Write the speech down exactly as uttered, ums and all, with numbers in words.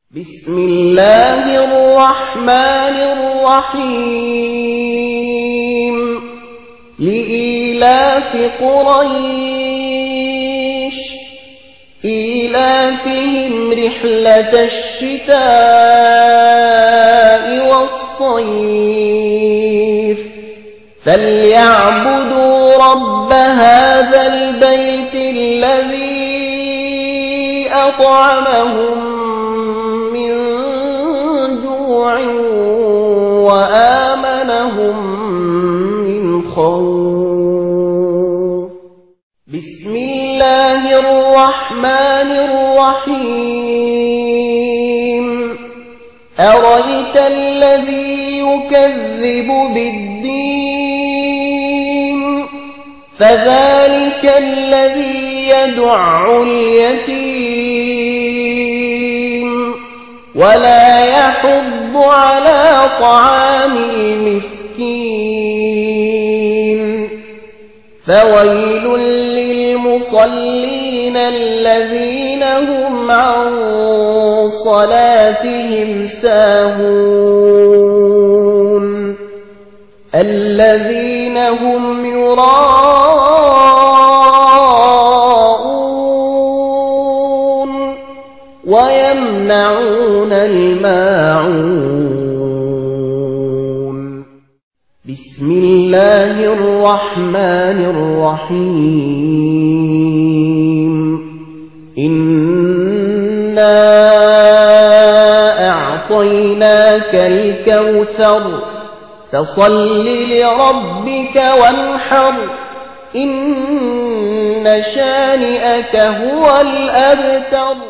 بسم الله الرحمن الرحيم لإيلاف قريش إيلافهم رحلة الشتاء والصيف فليعبدوا رب هذا البيت الذي أطعمهم وآمنهم من خوف. بسم الله الرحمن الرحيم أرأيت الذي يكذب بالدين فذلك الذي يدع اليتيم ولا يحض على طعام المسكين فويل للمصلين الذين هم عن صلاتهم ساهون الذين هم يراءون ويمنعون الماعون. بسم الله الرحمن الرحيم إنا أعطيناك الكوثر فصل لربك وانحر إن شانئك هو الأبتر.